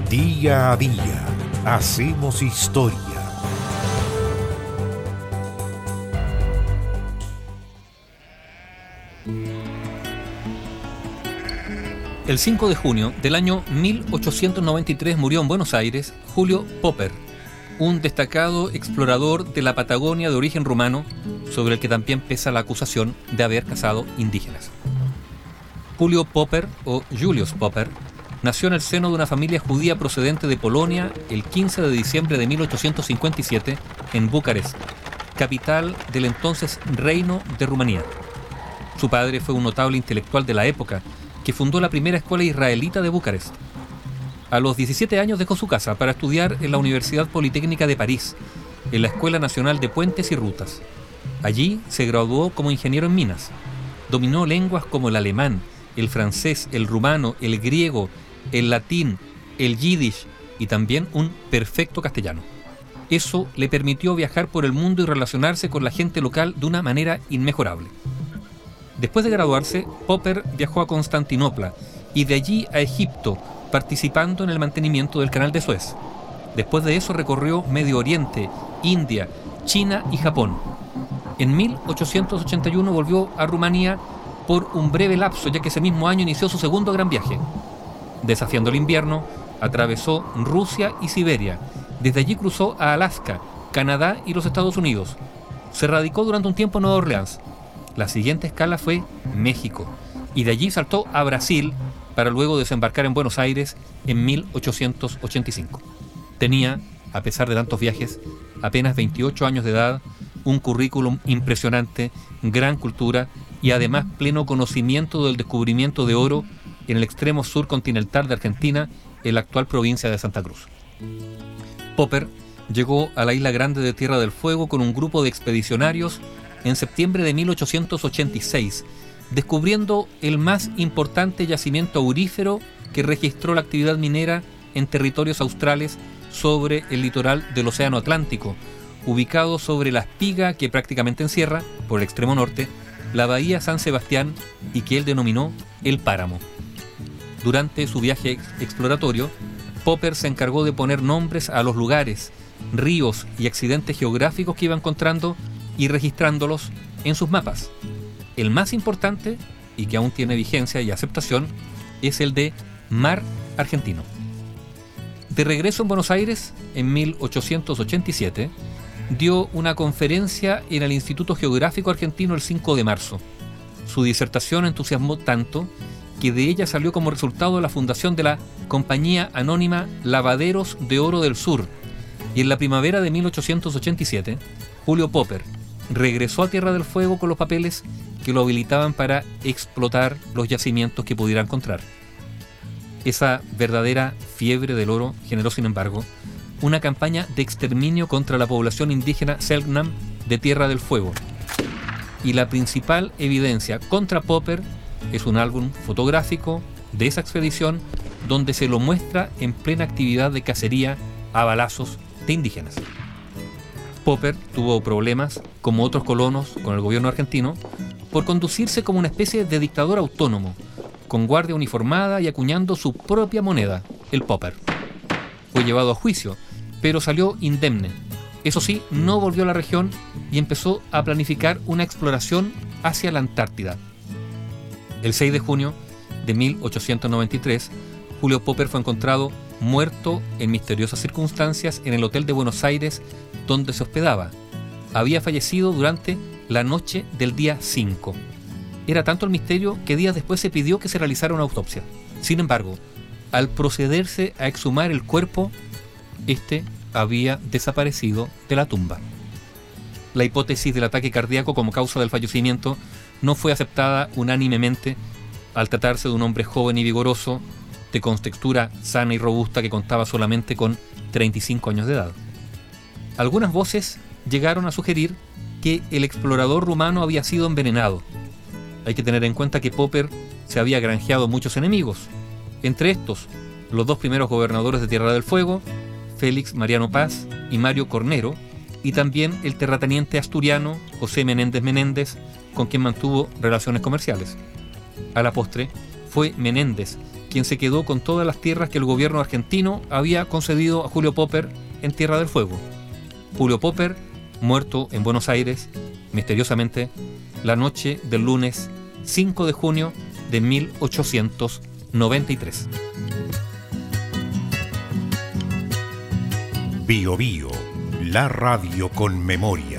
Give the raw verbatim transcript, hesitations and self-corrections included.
Día a día hacemos historia. El cinco de junio del año mil ochocientos noventa y tres murió en Buenos Aires Julio Popper, un destacado explorador de la Patagonia de origen rumano, sobre el que también pesa la acusación de haber cazado indígenas. Julio Popper, o Julius Popper, nació en el seno de una familia judía procedente de Polonia el quince de diciembre de mil ochocientos cincuenta y siete en Bucarest, capital del entonces Reino de Rumanía. Su padre fue un notable intelectual de la época, que fundó la primera escuela israelita de Bucarest. A los diecisiete años dejó su casa para estudiar en la Universidad Politécnica de París, en la Escuela Nacional de Puentes y Rutas. Allí se graduó como ingeniero en minas. Dominó lenguas como el alemán, el francés, el rumano, el griego, el latín, el yiddish y también un perfecto castellano. Eso le permitió viajar por el mundo y relacionarse con la gente local de una manera inmejorable. Después de graduarse, Popper viajó a Constantinopla y de allí a Egipto, participando en el mantenimiento del Canal de Suez. Después de eso recorrió Medio Oriente, India, China y Japón. En mil ochocientos ochenta y uno volvió a Rumanía por un breve lapso, ya que ese mismo año inició su segundo gran viaje. Desafiando el invierno, atravesó Rusia y Siberia. Desde allí cruzó a Alaska, Canadá y los Estados Unidos. Se radicó durante un tiempo en Nueva Orleans. La siguiente escala fue México, y de allí saltó a Brasil para luego desembarcar en Buenos Aires en mil ochocientos ochenta y cinco. Tenía, a pesar de tantos viajes, apenas veintiocho años de edad, un currículum impresionante, gran cultura y además pleno conocimiento del descubrimiento de oro en el extremo sur continental de Argentina, en la actual provincia de Santa Cruz. Popper llegó a la isla grande de Tierra del Fuego con un grupo de expedicionarios en septiembre de mil ochocientos ochenta y seis, descubriendo el más importante yacimiento aurífero que registró la actividad minera en territorios australes sobre el litoral del Océano Atlántico, ubicado sobre la espiga que prácticamente encierra, por el extremo norte, la bahía San Sebastián y que él denominó el Páramo. Durante su viaje exploratorio, Popper se encargó de poner nombres a los lugares, ríos y accidentes geográficos que iba encontrando y registrándolos en sus mapas. El más importante, y que aún tiene vigencia y aceptación, es el de Mar Argentino. De regreso en Buenos Aires, en mil ochocientos ochenta y siete, dio una conferencia en el Instituto Geográfico Argentino el cinco de marzo. Su disertación entusiasmó tanto que de ella salió como resultado la fundación de la Compañía Anónima Lavaderos de Oro del Sur, y en la primavera de mil ochocientos ochenta y siete, Julio Popper regresó a Tierra del Fuego con los papeles que lo habilitaban para explotar los yacimientos que pudiera encontrar. Esa verdadera fiebre del oro generó, sin embargo, una campaña de exterminio contra la población indígena Selknam de Tierra del Fuego. Y la principal evidencia contra Popper es un álbum fotográfico de esa expedición donde se lo muestra en plena actividad de cacería a balazos de indígenas. Popper tuvo problemas, como otros colonos, con el gobierno argentino, por conducirse como una especie de dictador autónomo, con guardia uniformada y acuñando su propia moneda, el Popper. Fue llevado a juicio, pero salió indemne. Eso sí, no volvió a la región y empezó a planificar una exploración hacia la Antártida. El seis de junio de mil ochocientos noventa y tres, Julio Popper fue encontrado muerto en misteriosas circunstancias en el hotel de Buenos Aires donde se hospedaba. Había fallecido durante la noche del día cinco. Era tanto el misterio que días después se pidió que se realizara una autopsia. Sin embargo, al procederse a exhumar el cuerpo, este había desaparecido de la tumba. La hipótesis del ataque cardíaco como causa del fallecimiento no fue aceptada unánimemente al tratarse de un hombre joven y vigoroso, de contextura sana y robusta que contaba solamente con treinta y cinco años de edad. Algunas voces llegaron a sugerir que el explorador rumano había sido envenenado. Hay que tener en cuenta que Popper se había granjeado muchos enemigos, entre estos los dos primeros gobernadores de Tierra del Fuego, Félix Mariano Paz y Mario Cornero, y también el terrateniente asturiano José Menéndez Menéndez, con quien mantuvo relaciones comerciales. A la postre, fue Menéndez quien se quedó con todas las tierras que el gobierno argentino había concedido a Julio Popper en Tierra del Fuego. Julio Popper, muerto en Buenos Aires, misteriosamente, la noche del lunes cinco de junio de mil ochocientos noventa y tres. Bio Bio, la radio con memoria.